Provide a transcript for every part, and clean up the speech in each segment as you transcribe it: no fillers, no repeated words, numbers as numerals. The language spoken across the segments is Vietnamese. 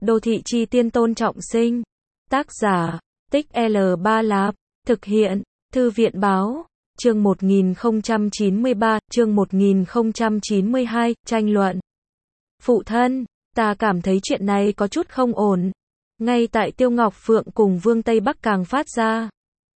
Đô thị chi tiên Tôn Trọng Sinh. Tác giả, Tích L3 Lạp. Thực hiện, Thư viện báo. Chương 1093, chương 1092, tranh luận. Phụ thân, ta cảm thấy chuyện này có chút không ổn. Ngay tại Tiêu Ngọc Phượng cùng Vương Tây Bắc càng phát ra.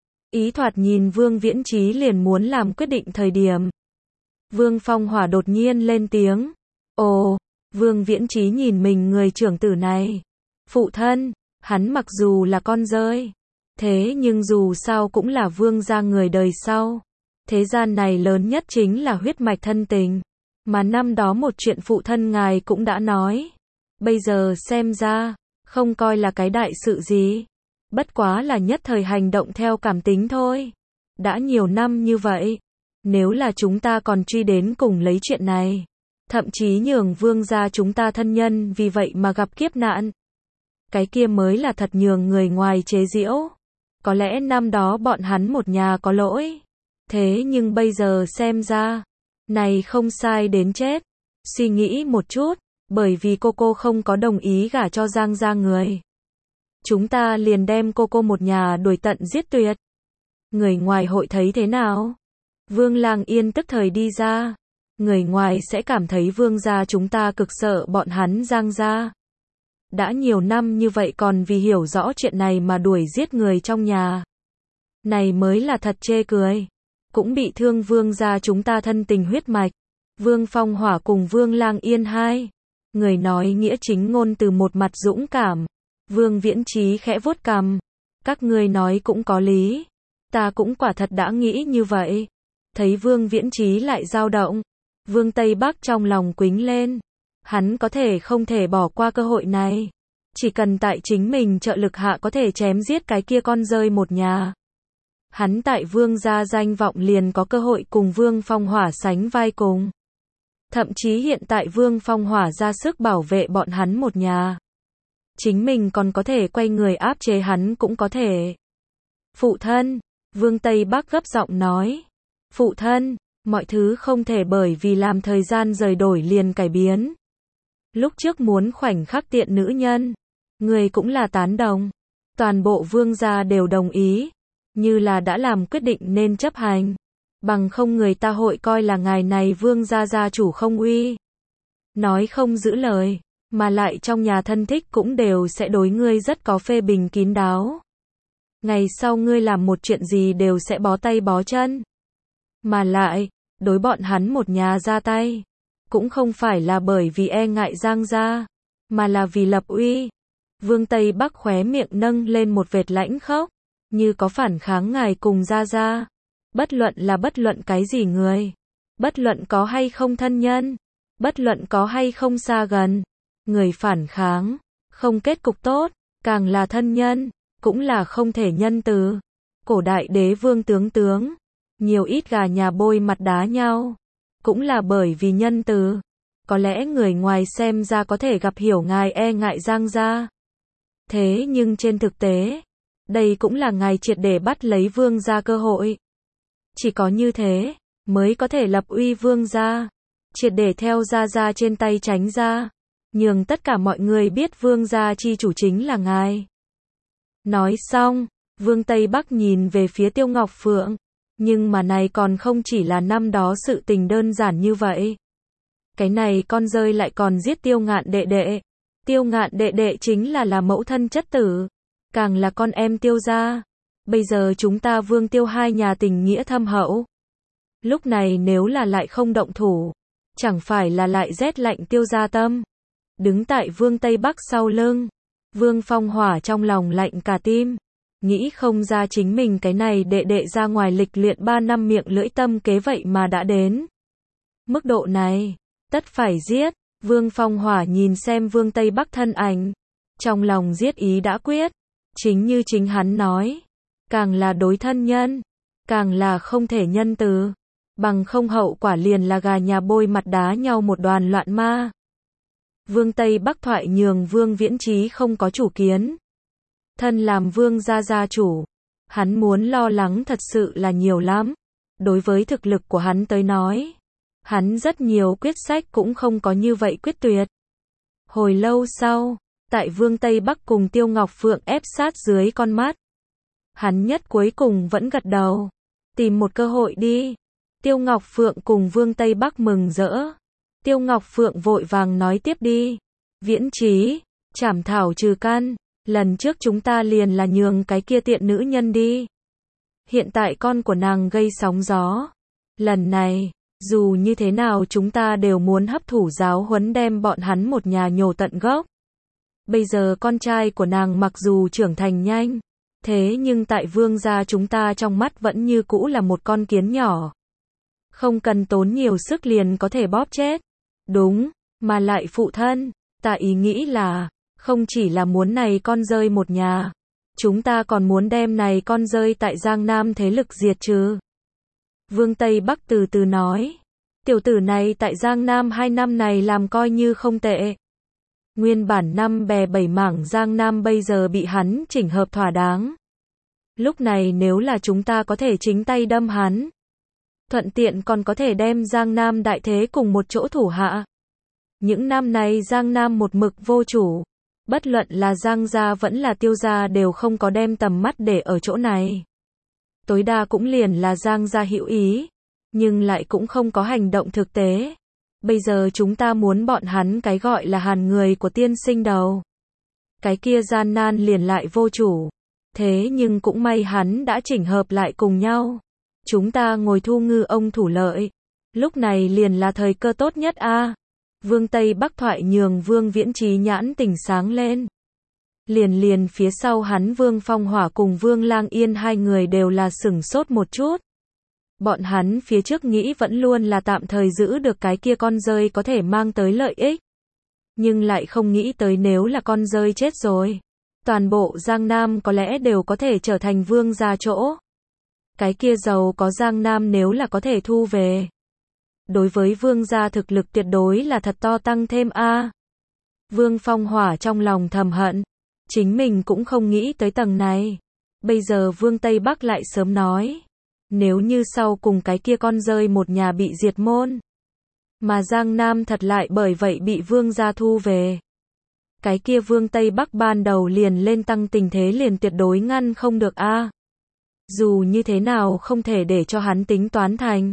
Ý thoạt nhìn Vương Viễn Chí liền muốn làm quyết định thời điểm. Vương Phong Hỏa đột nhiên lên tiếng. Ồ, Vương Viễn Chí nhìn mình người trưởng tử này. Phụ thân, hắn mặc dù là con rơi. Thế nhưng dù sao cũng là vương gia người đời sau. Thế gian này lớn nhất chính là huyết mạch thân tình. Mà năm đó một chuyện phụ thân ngài cũng đã nói. Bây giờ xem ra, không coi là cái đại sự gì. Bất quá là nhất thời hành động theo cảm tính thôi. Đã nhiều năm như vậy. Nếu là chúng ta còn truy đến cùng lấy chuyện này. Thậm chí nhường vương gia chúng ta thân nhân vì vậy mà gặp kiếp nạn. Cái kia mới là thật nhường người ngoài chế giễu. Có lẽ năm đó bọn hắn một nhà có lỗi. Thế nhưng bây giờ xem ra, này không sai đến chết. Suy nghĩ một chút, bởi vì cô không có đồng ý gả cho Giang gia người. Chúng ta liền đem cô một nhà đuổi tận giết tuyệt. Người ngoài hội thấy thế nào? Vương Lang Yên tức thời đi ra. Người ngoài sẽ cảm thấy vương gia chúng ta cực sợ bọn hắn Giang gia. Đã nhiều năm như vậy còn vì hiểu rõ chuyện này mà đuổi giết người trong nhà. Này mới là thật chê cười. Cũng bị thương vương gia chúng ta thân tình huyết mạch. Vương Phong Hỏa cùng Vương Lang Yên hai. Người nói nghĩa chính ngôn từ một mặt dũng cảm. Vương Viễn Chí khẽ vuốt cằm. Các ngươi nói cũng có lý. Ta cũng quả thật đã nghĩ như vậy. Thấy Vương Viễn Chí lại dao động. Vương Tây Bắc trong lòng quĩnh lên. Hắn có thể không thể bỏ qua cơ hội này. Chỉ cần tại chính mình trợ lực hạ có thể chém giết cái kia con rơi một nhà. Hắn tại vương gia danh vọng liền có cơ hội cùng Vương Phong Hỏa sánh vai cùng. Thậm chí hiện tại Vương Phong Hỏa ra sức bảo vệ bọn hắn một nhà. Chính mình còn có thể quay người áp chế hắn cũng có thể. Phụ thân, Vương Tây Bắc gấp giọng nói. Phụ thân, mọi thứ không thể bởi vì làm thời gian rời đổi liền cải biến. Lúc trước muốn khoảnh khắc tiện nữ nhân, người cũng là tán đồng. Toàn bộ vương gia đều đồng ý, như là đã làm quyết định nên chấp hành. Bằng không người ta hội coi là ngài này vương gia gia chủ không uy. Nói không giữ lời, mà lại trong nhà thân thích cũng đều sẽ đối ngươi rất có phê bình kín đáo. Ngày sau ngươi làm một chuyện gì đều sẽ bó tay bó chân. Mà lại, đối bọn hắn một nhà ra tay. Cũng không phải là bởi vì e ngại Giang gia, mà là vì lập uy. Vương Tây Bắc khóe miệng nâng lên một vệt lãnh khốc, như có phản kháng ngài cùng gia. Bất luận cái gì người, bất luận có hay không thân nhân, bất luận có hay không xa gần, người phản kháng, không kết cục tốt, càng là thân nhân, cũng là không thể nhân từ. Cổ đại đế vương tướng, nhiều ít gà nhà bôi mặt đá nhau. Cũng là bởi vì nhân từ. Có lẽ người ngoài xem ra có thể gặp hiểu ngài e ngại Giang gia. Thế nhưng trên thực tế, đây cũng là ngài triệt để bắt lấy vương gia cơ hội. Chỉ có như thế, mới có thể lập uy vương gia. Triệt để theo gia trên tay tránh ra. Nhường tất cả mọi người biết vương gia chi chủ chính là ngài. Nói xong, Vương Tây Bắc nhìn về phía Tiêu Ngọc Phượng. Nhưng mà này còn không chỉ là năm đó sự tình đơn giản như vậy. Cái này con rơi lại còn giết Tiêu Ngạn đệ đệ. Tiêu Ngạn đệ đệ chính là mẫu thân chất tử. Càng là con em Tiêu gia. Bây giờ chúng ta Vương Tiêu hai nhà tình nghĩa thâm hậu. Lúc này nếu là lại không động thủ. Chẳng phải là lại rét lạnh Tiêu gia tâm. Đứng tại Vương Tây Bắc sau lưng. Vương Phong Hỏa trong lòng lạnh cả tim. Nghĩ không ra chính mình cái này đệ ra ngoài lịch luyện 3 năm miệng lưỡi tâm kế vậy mà đã đến. Mức độ này, tất phải giết. Vương Phong Hỏa nhìn xem Vương Tây Bắc thân ảnh. Trong lòng giết ý đã quyết. Chính như chính hắn nói. Càng là đối thân nhân. Càng là không thể nhân từ. Bằng không hậu quả liền là gà nhà bôi mặt đá nhau một đoàn loạn ma. Vương Tây Bắc thoại nhường Vương Viễn Chí không có chủ kiến. Thân làm vương gia chủ, hắn muốn lo lắng thật sự là nhiều lắm. Đối với thực lực của hắn tới nói, hắn rất nhiều quyết sách cũng không có như vậy quyết tuyệt. Hồi lâu sau, Tại Vương Tây Bắc cùng Tiêu Ngọc Phượng ép sát dưới con mắt. Hắn nhất cuối cùng vẫn gật đầu. Tìm một cơ hội đi. Tiêu Ngọc Phượng cùng Vương Tây Bắc mừng rỡ. Tiêu Ngọc Phượng vội vàng nói tiếp đi. Viễn Chí, trảm thảo trừ căn. Lần trước chúng ta liền là nhường cái kia tiện nữ nhân đi. Hiện tại con của nàng gây sóng gió. Lần này, dù như thế nào chúng ta đều muốn hấp thụ giáo huấn đem bọn hắn một nhà nhổ tận gốc. Bây giờ con trai của nàng mặc dù trưởng thành nhanh, thế nhưng tại Vương gia chúng ta trong mắt vẫn như cũ là một con kiến nhỏ. Không cần tốn nhiều sức liền có thể bóp chết. Đúng, mà lại phụ thân, ta ý nghĩ là, không chỉ là muốn này con rơi một nhà, chúng ta còn muốn đem này con rơi tại Giang Nam thế lực diệt trừ. Vương Tây Bắc từ từ nói, tiểu tử này tại Giang Nam 2 năm này làm coi như không tệ. Nguyên bản 5 bè 7 mảng Giang Nam bây giờ bị hắn chỉnh hợp thỏa đáng. Lúc này nếu là chúng ta có thể chính tay đâm hắn, thuận tiện còn có thể đem Giang Nam đại thế cùng một chỗ thủ hạ. Những năm này Giang Nam một mực vô chủ, bất luận là Giang gia vẫn là Tiêu gia đều không có đem tầm mắt để ở chỗ này. Tối đa cũng liền là Giang gia hữu ý, nhưng lại cũng không có hành động thực tế. Bây giờ chúng ta muốn bọn hắn cái gọi là Hàn người của tiên sinh đầu. Cái kia gian nan liền lại vô chủ. Thế nhưng cũng may hắn đã chỉnh hợp lại cùng nhau. Chúng ta ngồi thu ngư ông thủ lợi. Lúc này liền là thời cơ tốt nhất a. Vương Tây Bắc thoại nhường Vương Viễn Chí nhãn tỉnh sáng lên. Liền phía sau hắn Vương Phong Hỏa cùng Vương Lang Yên hai người đều là sửng sốt một chút. Bọn hắn phía trước nghĩ vẫn luôn là tạm thời giữ được cái kia con rơi có thể mang tới lợi ích. Nhưng lại không nghĩ tới nếu là con rơi chết rồi, toàn bộ Giang Nam có lẽ đều có thể trở thành vương gia chỗ. Cái kia giàu có Giang Nam nếu là có thể thu về. Đối với vương gia thực lực tuyệt đối là thật to tăng thêm a. Vương Phong Hỏa trong lòng thầm hận. Chính mình cũng không nghĩ tới tầng này. Bây giờ Vương Tây Bắc lại sớm nói. Nếu như sau cùng cái kia con rơi một nhà bị diệt môn. Mà Giang Nam thật lại bởi vậy bị vương gia thu về. Cái kia Vương Tây Bắc ban đầu liền lên tăng tình thế liền tuyệt đối ngăn không được a. Dù như thế nào không thể để cho hắn tính toán thành.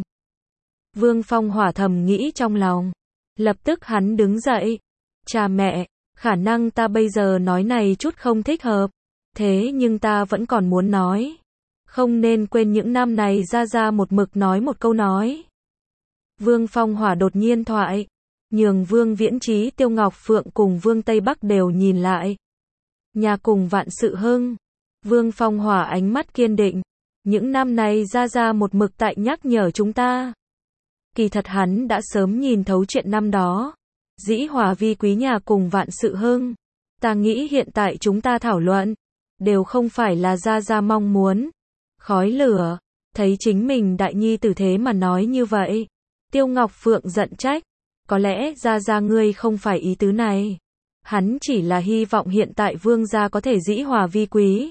Vương Phong Hỏa thầm nghĩ trong lòng. Lập tức hắn đứng dậy. Cha mẹ, khả năng ta bây giờ nói này chút không thích hợp. Thế nhưng ta vẫn còn muốn nói. Không nên quên những năm này ra một mực nói một câu nói. Vương Phong Hỏa đột nhiên thoại. Nhường Vương Viễn Chí Tiêu Ngọc Phượng cùng Vương Tây Bắc đều nhìn lại. Nhà cùng vạn sự hưng. Vương Phong Hỏa ánh mắt kiên định. Những năm này ra một mực tại nhắc nhở chúng ta. Kỳ thật hắn đã sớm nhìn thấu chuyện năm đó. Dĩ hòa vi quý nhà cùng vạn sự hưng. Ta nghĩ hiện tại chúng ta thảo luận. Đều không phải là ra mong muốn. Khói lửa. Thấy chính mình đại nhi tử thế mà nói như vậy. Tiêu Ngọc Phượng giận trách. Có lẽ ra ngươi không phải ý tứ này. Hắn chỉ là hy vọng hiện tại vương gia có thể dĩ hòa vi quý.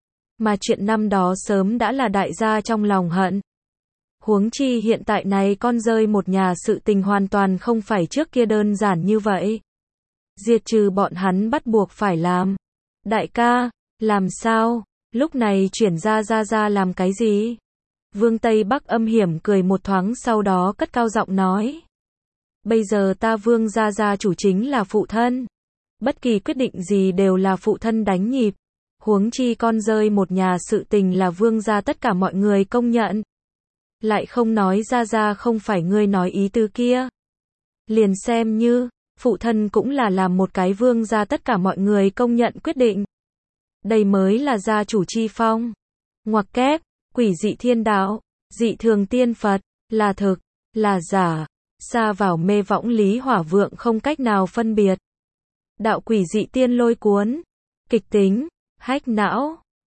Mà chuyện năm đó sớm đã là đại gia trong lòng hận. Huống chi hiện tại này con rơi một nhà sự tình hoàn toàn không phải trước kia đơn giản như vậy. Diệt trừ bọn hắn bắt buộc phải làm. Đại ca, làm sao? Lúc này chuyển ra làm cái gì? Vương Tây Bắc âm hiểm cười một thoáng sau đó cất cao giọng nói. Bây giờ ta Vương gia chủ chính là phụ thân. Bất kỳ quyết định gì đều là phụ thân đánh nhịp. Huống chi con rơi một nhà sự tình là Vương gia tất cả mọi người công nhận. Lại không nói ra không phải ngươi nói ý tứ kia. Liền xem như, phụ thân cũng là làm một cái Vương gia tất cả mọi người công nhận quyết định. Đây mới là gia chủ chi phong. Ngoặc kép, quỷ dị thiên đạo, dị thường tiên Phật, là thực, là giả, xa vào mê võng lý hỏa vượng không cách nào phân biệt. Đạo quỷ dị tiên lôi cuốn, kịch tính, hách não,